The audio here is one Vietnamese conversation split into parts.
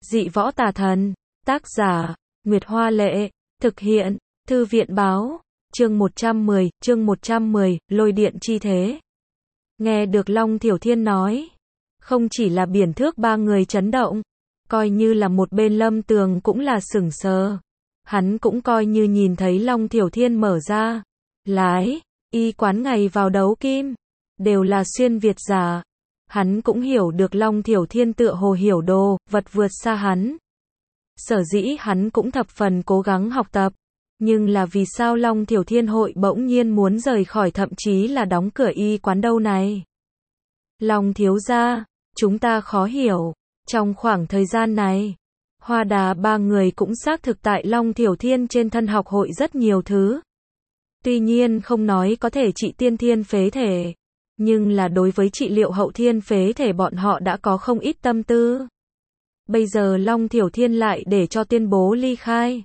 Dị võ tà thần. Tác giả, Nguyệt Hoa Lệ. Thực hiện, Thư viện Báo. Chương 110, lôi điện chi thế. Nghe được Long Thiểu Thiên nói, không chỉ là Biển Thước ba người chấn động, coi như là một bên Lâm Tường cũng là sửng sờ. Hắn cũng coi như nhìn thấy Long Thiểu Thiên mở ra lái y quán ngày vào đấu kim, đều là xuyên Việt giả. Hắn cũng hiểu được Long Thiểu Thiên tựa hồ hiểu đồ vật vượt xa hắn. Sở dĩ hắn cũng thập phần cố gắng học tập, nhưng là vì sao Long Thiểu Thiên hội bỗng nhiên muốn rời khỏi, thậm chí là đóng cửa y quán đâu này? Long thiếu gia, chúng ta khó hiểu. Trong khoảng thời gian này, Hoa Đà ba người cũng xác thực tại Long Thiểu Thiên trên thân học hội rất nhiều thứ. Tuy nhiên không nói có thể trị tiên thiên phế thể, nhưng là đối với trị liệu hậu thiên phế thể bọn họ đã có không ít tâm tư. Bây giờ Long Thiểu Thiên lại để cho tuyên bố ly khai.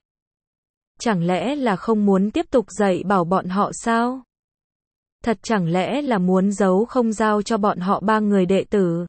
Chẳng lẽ là không muốn tiếp tục dạy bảo bọn họ sao? Thật chẳng lẽ là muốn giấu không giao cho bọn họ ba người đệ tử?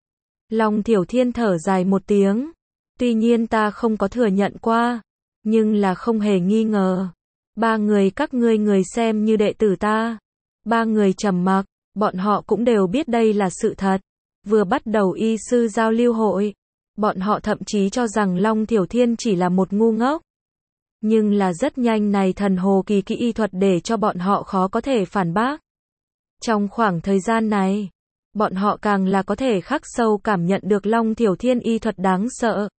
Long Thiểu Thiên thở dài một tiếng. Tuy nhiên ta không có thừa nhận qua, nhưng là không hề nghi ngờ. Ba người các ngươi người xem như đệ tử ta. Ba người trầm mặc, bọn họ cũng đều biết đây là sự thật. Vừa bắt đầu y sư giao lưu hội, bọn họ thậm chí cho rằng Long Thiểu Thiên chỉ là một ngu ngốc. Nhưng là rất nhanh này thần hồ kỳ kỹ y thuật để cho bọn họ khó có thể phản bác. Trong khoảng thời gian này, bọn họ càng là có thể khắc sâu cảm nhận được Long Thiểu Thiên y thuật đáng sợ.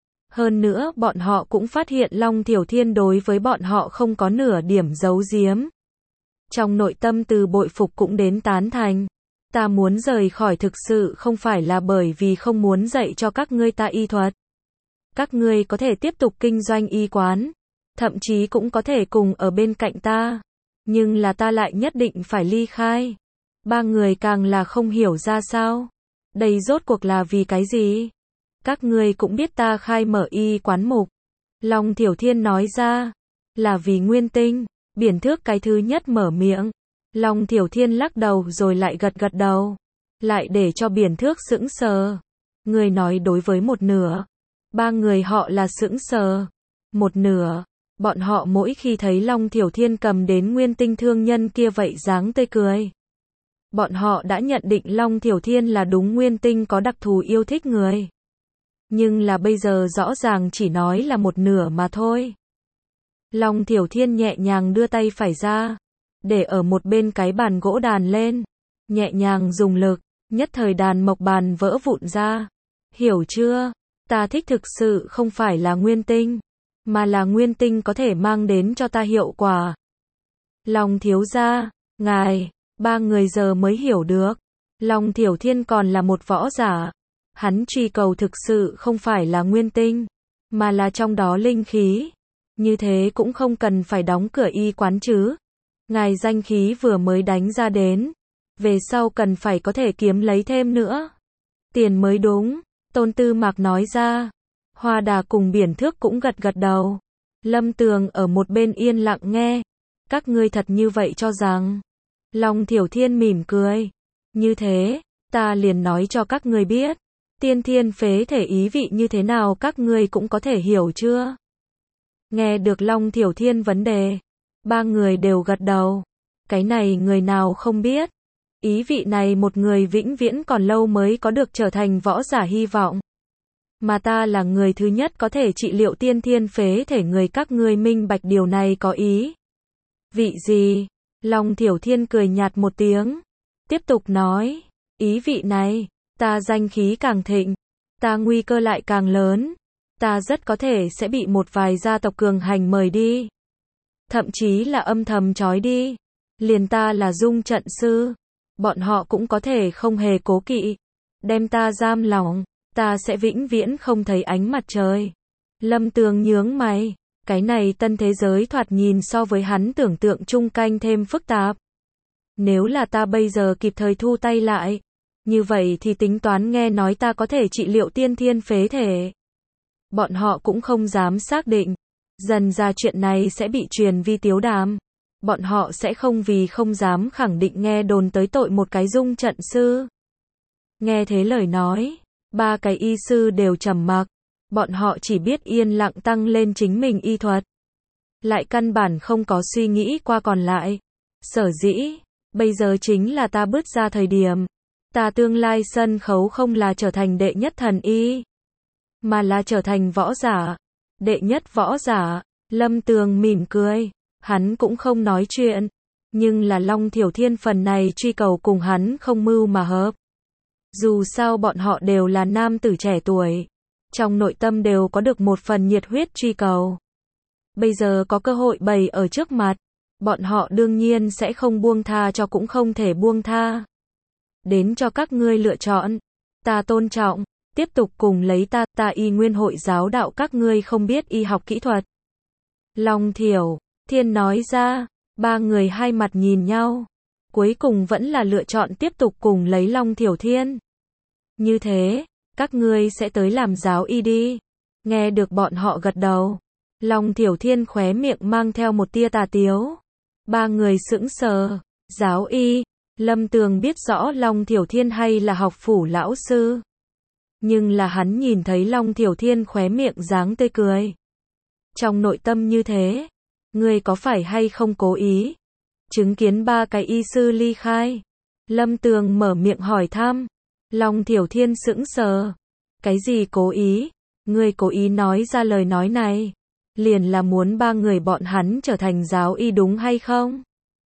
Hơn nữa bọn họ cũng phát hiện Long Thiểu Thiên đối với bọn họ không có nửa điểm giấu giếm. Trong nội tâm từ bội phục cũng đến tán thành. Ta muốn rời khỏi thực sự không phải là bởi vì không muốn dạy cho các ngươi ta y thuật. Các ngươi có thể tiếp tục kinh doanh y quán, thậm chí cũng có thể cùng ở bên cạnh ta. Nhưng là ta lại nhất định phải ly khai. Ba người càng là không hiểu ra sao. Đây rốt cuộc là vì cái gì? Các ngươi cũng biết ta khai mở y quán mục. Long Thiểu Thiên nói ra, là vì Nguyên Tinh. Biển Thước cái thứ nhất mở miệng. Long Thiểu Thiên lắc đầu rồi lại gật gật đầu. Lại để cho Biển Thước sững sờ. Người nói đối với một nửa. Ba người họ là sững sờ. Một nửa. Bọn họ mỗi khi thấy Long Thiểu Thiên cầm đến Nguyên Tinh thương nhân kia vậy dáng tươi cười. Bọn họ đã nhận định Long Thiểu Thiên là đúng Nguyên Tinh có đặc thù yêu thích người. Nhưng là bây giờ rõ ràng chỉ nói là một nửa mà thôi. Long Thiểu Thiên nhẹ nhàng đưa tay phải ra, để ở một bên cái bàn gỗ đàn lên, nhẹ nhàng dùng lực, nhất thời đàn mộc bàn vỡ vụn ra. Hiểu chưa? Ta thích thực sự không phải là Nguyên Tinh, mà là Nguyên Tinh có thể mang đến cho ta hiệu quả. Long thiếu gia, ngài, ba người giờ mới hiểu được. Long Thiểu Thiên còn là một võ giả. Hắn truy cầu thực sự không phải là Nguyên Tinh, mà là trong đó linh khí. Như thế cũng không cần phải đóng cửa y quán chứ. Ngài danh khí vừa mới đánh ra đến, về sau cần phải có thể kiếm lấy thêm nữa. Tiền mới đúng, Tôn Tư Mạc nói ra. Hoa Đà cùng Biển Thước cũng gật gật đầu. Lâm Tường ở một bên yên lặng nghe. Các ngươi thật như vậy cho rằng? Long Thiểu Thiên mỉm cười. Như thế, ta liền nói cho các ngươi biết. Tiên thiên phế thể ý vị như thế nào các ngươi cũng có thể hiểu chưa? Nghe được Long Thiểu Thiên vấn đề, ba người đều gật đầu. Cái này người nào không biết. Ý vị này một người vĩnh viễn còn lâu mới có được trở thành võ giả hy vọng. Mà ta là người thứ nhất có thể trị liệu tiên thiên phế thể người, các ngươi minh bạch điều này có ý vị gì? Long Thiểu Thiên cười nhạt một tiếng, tiếp tục nói, ý vị này, ta danh khí càng thịnh, ta nguy cơ lại càng lớn, ta rất có thể sẽ bị một vài gia tộc cường hành mời đi, thậm chí là âm thầm trói đi. Liền ta là dung trận sư, bọn họ cũng có thể không hề cố kỵ, đem ta giam lỏng, ta sẽ vĩnh viễn không thấy ánh mặt trời. Lâm Tường nhướng mày, cái này tân thế giới thoạt nhìn so với hắn tưởng tượng chung canh thêm phức tạp. Nếu là ta bây giờ kịp thời thu tay lại, như vậy thì tính toán nghe nói ta có thể trị liệu tiên thiên phế thể. Bọn họ cũng không dám xác định, dần ra chuyện này sẽ bị truyền vi tiếu đàm. Bọn họ sẽ không vì không dám khẳng định nghe đồn tới tội một cái dung trận sư. Nghe thế lời nói, ba cái y sư đều trầm mặc. Bọn họ chỉ biết yên lặng tăng lên chính mình y thuật. Lại căn bản không có suy nghĩ qua còn lại. Sở dĩ, bây giờ chính là ta bước ra thời điểm. Ta tương lai sân khấu không là trở thành đệ nhất thần y, mà là trở thành võ giả. Đệ nhất võ giả. Lâm Tường mỉm cười. Hắn cũng không nói chuyện. Nhưng là Long Thiểu Thiên phần này truy cầu cùng hắn không mưu mà hợp. Dù sao bọn họ đều là nam tử trẻ tuổi. Trong nội tâm đều có được một phần nhiệt huyết truy cầu. Bây giờ có cơ hội bày ở trước mặt. Bọn họ đương nhiên sẽ không buông tha cho cũng không thể buông tha. Đến cho các ngươi lựa chọn. Ta tôn trọng. Tiếp tục cùng lấy ta y nguyên hội giáo đạo các ngươi không biết y học kỹ thuật. Long Thiểu Thiên nói ra. Ba người hai mặt nhìn nhau. Cuối cùng vẫn là lựa chọn tiếp tục cùng lấy Long Thiểu Thiên. Như thế, các ngươi sẽ tới làm giáo y đi. Nghe được bọn họ gật đầu. Long Thiểu Thiên khóe miệng mang theo một tia tà tiếu. Ba người sững sờ. Giáo y. Lâm Tường biết rõ Long Thiểu Thiên hay là học phủ lão sư. Nhưng là hắn nhìn thấy Long Thiểu Thiên khóe miệng dáng tươi cười. Trong nội tâm như thế. Ngươi có phải hay không cố ý? Chứng kiến ba cái y sư ly khai. Lâm Tường mở miệng hỏi thăm. Long Thiểu Thiên sững sờ. Cái gì cố ý? Ngươi cố ý nói ra lời nói này. Liền là muốn ba người bọn hắn trở thành giáo y đúng hay không?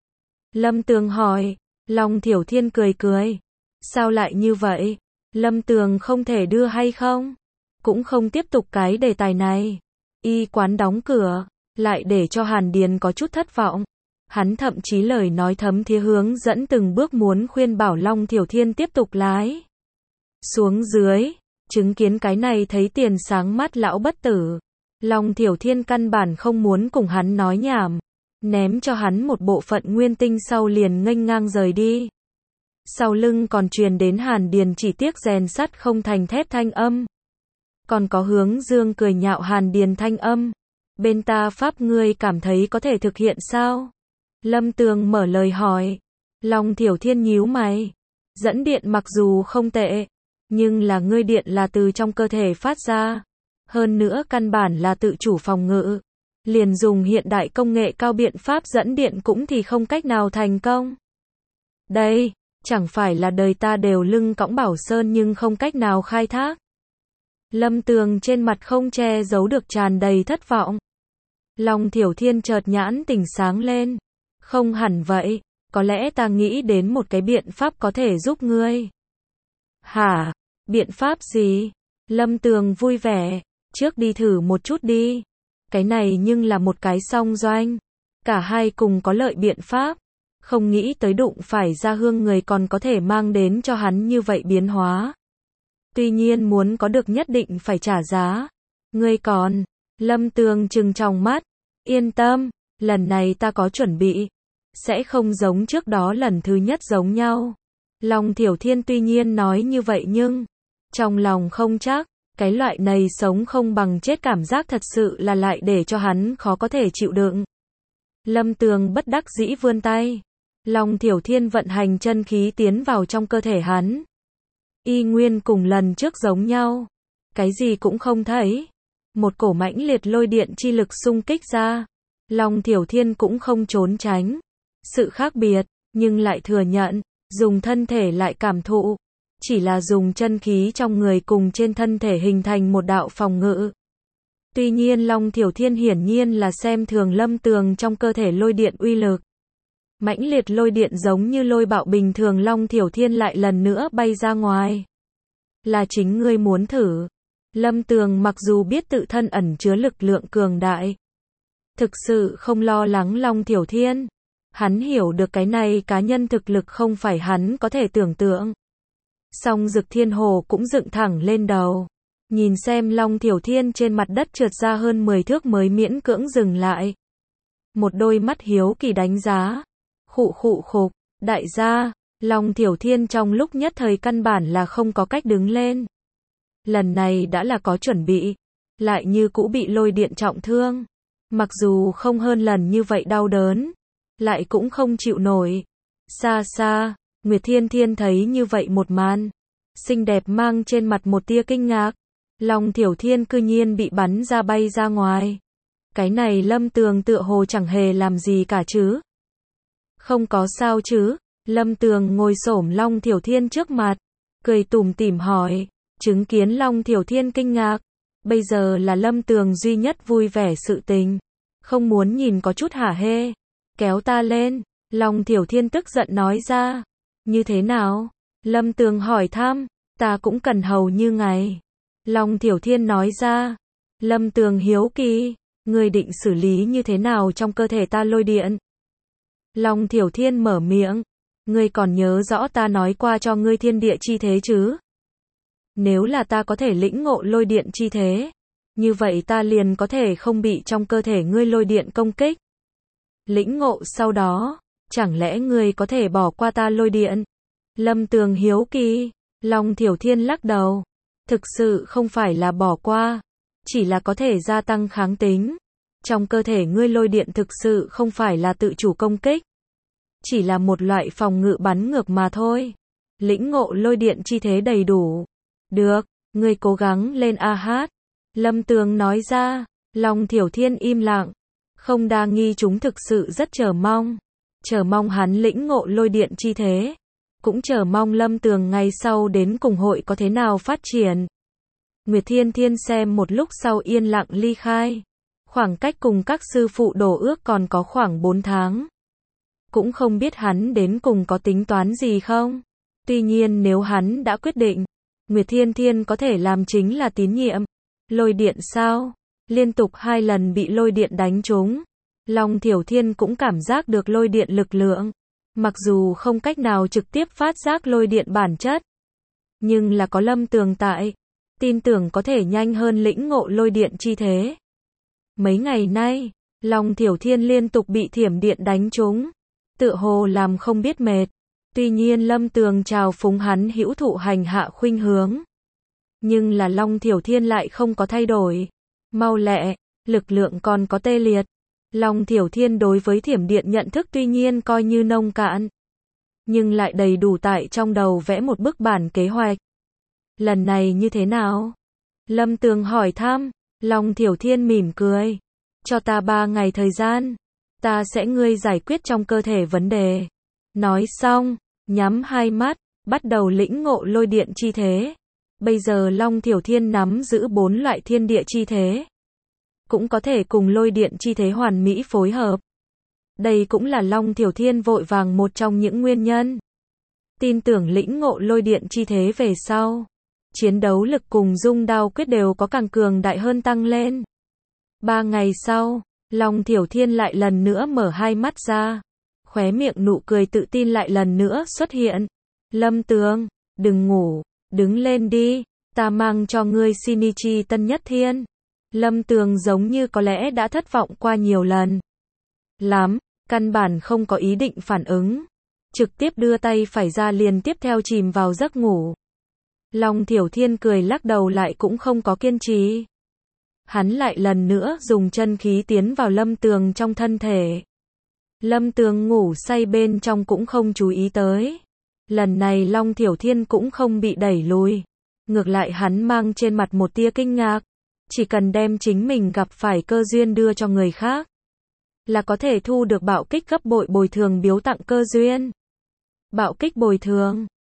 Lâm Tường hỏi. Long Thiểu Thiên cười cười. Sao lại như vậy? Lâm Tường không thể đưa hay không? Cũng không tiếp tục cái đề tài này. Y quán đóng cửa. Lại để cho Hàn Điền có chút thất vọng. Hắn thậm chí lời nói thấm thía hướng dẫn từng bước muốn khuyên bảo Long Thiểu Thiên tiếp tục lái. Xuống dưới, chứng kiến cái này thấy tiền sáng mắt lão bất tử. Long Thiểu Thiên căn bản không muốn cùng hắn nói nhảm. Ném cho hắn một bộ phận nguyên tinh sau liền nghênh ngang rời đi. Sau lưng còn truyền đến Hàn Điền chỉ tiếc rèn sắt không thành thép thanh âm. Còn có Hướng Dương cười nhạo Hàn Điền thanh âm. Bên ta pháp ngươi cảm thấy có thể thực hiện sao? Lâm Tường mở lời hỏi. Long Thiểu Thiên nhíu mày. Dẫn điện mặc dù không tệ, nhưng là ngươi điện là từ trong cơ thể phát ra. Hơn nữa căn bản là tự chủ phòng ngự. Liền dùng hiện đại công nghệ cao biện pháp dẫn điện cũng thì không cách nào thành công. Đây, chẳng phải là đời ta đều lưng cõng bảo sơn nhưng không cách nào khai thác. Lâm Tường trên mặt không che giấu được tràn đầy thất vọng. Long Thiểu Thiên chợt nhãn tỉnh sáng lên. Không hẳn vậy, có lẽ ta nghĩ đến một cái biện pháp có thể giúp ngươi. Hả? Biện pháp gì? Lâm Tường vui vẻ. Trước đi thử một chút đi. Cái này nhưng là một cái song doanh. Cả hai cùng có lợi biện pháp. Không nghĩ tới đụng phải Gia Hương người còn có thể mang đến cho hắn như vậy biến hóa. Tuy nhiên muốn có được nhất định phải trả giá. Ngươi còn. Lâm Tường trừng tròng mắt. Yên tâm, lần này ta có chuẩn bị. Sẽ không giống trước đó lần thứ nhất giống nhau. Long Thiểu Thiên tuy nhiên nói như vậy nhưng trong lòng không chắc. Cái loại này sống không bằng chết cảm giác thật sự là lại để cho hắn khó có thể chịu đựng. Lâm Tường bất đắc dĩ vươn tay. Long Thiểu Thiên vận hành chân khí tiến vào trong cơ thể hắn. Y nguyên cùng lần trước giống nhau. Cái gì cũng không thấy. Một cổ mãnh liệt lôi điện chi lực xung kích ra. Long Thiểu Thiên cũng không trốn tránh. Sự khác biệt, nhưng lại thừa nhận. Dùng thân thể lại cảm thụ. Chỉ là dùng chân khí trong người cùng trên thân thể hình thành một đạo phòng ngự. Tuy nhiên Long Thiểu Thiên hiển nhiên là xem thường Lâm Tường trong cơ thể lôi điện uy lực. Mãnh liệt lôi điện giống như lôi bạo bình thường Long Thiểu Thiên lại lần nữa bay ra ngoài. Là chính ngươi muốn thử. Lâm Tường mặc dù biết tự thân ẩn chứa lực lượng cường đại. Thực sự không lo lắng Long Thiểu Thiên. Hắn hiểu được cái này cá nhân thực lực không phải hắn có thể tưởng tượng. Song Dực Thiên Hồ cũng dựng thẳng lên đầu. Nhìn xem Long Thiểu Thiên trên mặt đất trượt ra hơn 10 thước mới miễn cưỡng dừng lại. Một đôi mắt hiếu kỳ đánh giá. Khụ khụ khục, đại gia, Long Thiểu Thiên trong lúc nhất thời căn bản là không có cách đứng lên. Lần này đã là có chuẩn bị, lại như cũ bị lôi điện trọng thương. Mặc dù không hơn lần như vậy đau đớn, lại cũng không chịu nổi. Xa xa, Nguyệt Thiên Thiên thấy như vậy một màn, xinh đẹp mang trên mặt một tia kinh ngạc. Long Thiểu Thiên cư nhiên bị bắn ra bay ra ngoài. Cái này Lâm Tường tựa hồ chẳng hề làm gì cả chứ. Không có sao chứ. Lâm Tường ngồi xổm Long Thiểu Thiên trước mặt, cười tủm tỉm hỏi. Chứng kiến Long Thiểu Thiên kinh ngạc. Bây giờ là Lâm Tường duy nhất vui vẻ sự tình. Không muốn nhìn có chút hả hê. Kéo ta lên. Long Thiểu Thiên tức giận nói ra. Như thế nào? Lâm Tường hỏi thăm. Ta cũng cần hầu như ngày. Long Thiểu Thiên nói ra. Lâm Tường hiếu kỳ. Ngươi định xử lý như thế nào trong cơ thể ta lôi điện? Long Thiểu Thiên mở miệng. Ngươi còn nhớ rõ ta nói qua cho ngươi thiên địa chi thế chứ? Nếu là ta có thể lĩnh ngộ lôi điện chi thế, như vậy ta liền có thể không bị trong cơ thể ngươi lôi điện công kích. Lĩnh ngộ sau đó, chẳng lẽ ngươi có thể bỏ qua ta lôi điện? Lâm Tường hiếu kỳ. Long Thiểu Thiên lắc đầu. Thực sự không phải là bỏ qua, chỉ là có thể gia tăng kháng tính. Trong cơ thể ngươi lôi điện thực sự không phải là tự chủ công kích, chỉ là một loại phòng ngự bắn ngược mà thôi. Lĩnh ngộ lôi điện chi thế đầy đủ. Được, ngươi cố gắng lên a hát. Lâm Tường nói ra. Long Thiểu Thiên im lặng. Không đa nghi chúng thực sự rất chờ mong. Chờ mong hắn lĩnh ngộ lôi điện chi thế. Cũng chờ mong Lâm Tường ngày sau đến cùng hội có thế nào phát triển. Nguyệt Thiên Thiên xem một lúc sau yên lặng ly khai. Khoảng cách cùng các sư phụ đổ ước còn có khoảng 4 tháng. Cũng không biết hắn đến cùng có tính toán gì không. Tuy nhiên nếu hắn đã quyết định, Nguyệt Thiên Thiên có thể làm chính là tín nhiệm. Lôi điện sao? Liên tục 2 lần bị lôi điện đánh trúng. Long Thiểu Thiên cũng cảm giác được lôi điện lực lượng. Mặc dù không cách nào trực tiếp phát giác lôi điện bản chất, nhưng là có Lâm Tường tại, tin tưởng có thể nhanh hơn lĩnh ngộ lôi điện chi thế. Mấy ngày nay, Long Thiểu Thiên liên tục bị thiểm điện đánh trúng, tựa hồ làm không biết mệt. Tuy nhiên Lâm Tường chào phúng hắn hữu thụ hành hạ khuynh hướng. Nhưng là Long Thiểu Thiên lại không có thay đổi. Mau lẹ, lực lượng còn có tê liệt. Long Thiểu Thiên đối với thiểm điện nhận thức tuy nhiên coi như nông cạn, nhưng lại đầy đủ tại trong đầu vẽ một bức bản kế hoạch. Lần này như thế nào? Lâm Tường hỏi thăm. Long Thiểu Thiên mỉm cười. Cho ta 3 ngày thời gian. Ta sẽ ngươi giải quyết trong cơ thể vấn đề. Nói xong, nhắm 2 mắt, bắt đầu lĩnh ngộ lôi điện chi thế. Bây giờ Long Thiểu Thiên nắm giữ 4 loại thiên địa chi thế. Cũng có thể cùng lôi điện chi thế hoàn mỹ phối hợp. Đây cũng là Long Thiểu Thiên vội vàng một trong những nguyên nhân. Tin tưởng lĩnh ngộ lôi điện chi thế về sau, chiến đấu lực cùng dung đao quyết đều có càng cường đại hơn tăng lên. 3 ngày sau, Long Thiểu Thiên lại lần nữa mở 2 mắt ra. Khóe miệng nụ cười tự tin lại lần nữa xuất hiện. Lâm Tường, đừng ngủ, đứng lên đi, ta mang cho ngươi Shinichi Tân Nhất Thiên. Lâm Tường giống như có lẽ đã thất vọng qua nhiều lần lắm, căn bản không có ý định phản ứng. Trực tiếp đưa tay phải ra liền tiếp theo chìm vào giấc ngủ. Long Thiểu Thiên cười lắc đầu lại cũng không có kiên trì. Hắn lại lần nữa dùng chân khí tiến vào Lâm Tường trong thân thể. Lâm Tường ngủ say bên trong cũng không chú ý tới. Lần này Long Thiểu Thiên cũng không bị đẩy lùi. Ngược lại hắn mang trên mặt một tia kinh ngạc. Chỉ cần đem chính mình gặp phải cơ duyên đưa cho người khác, là có thể thu được bạo kích gấp bội bồi thường biếu tặng cơ duyên. Bạo kích bồi thường.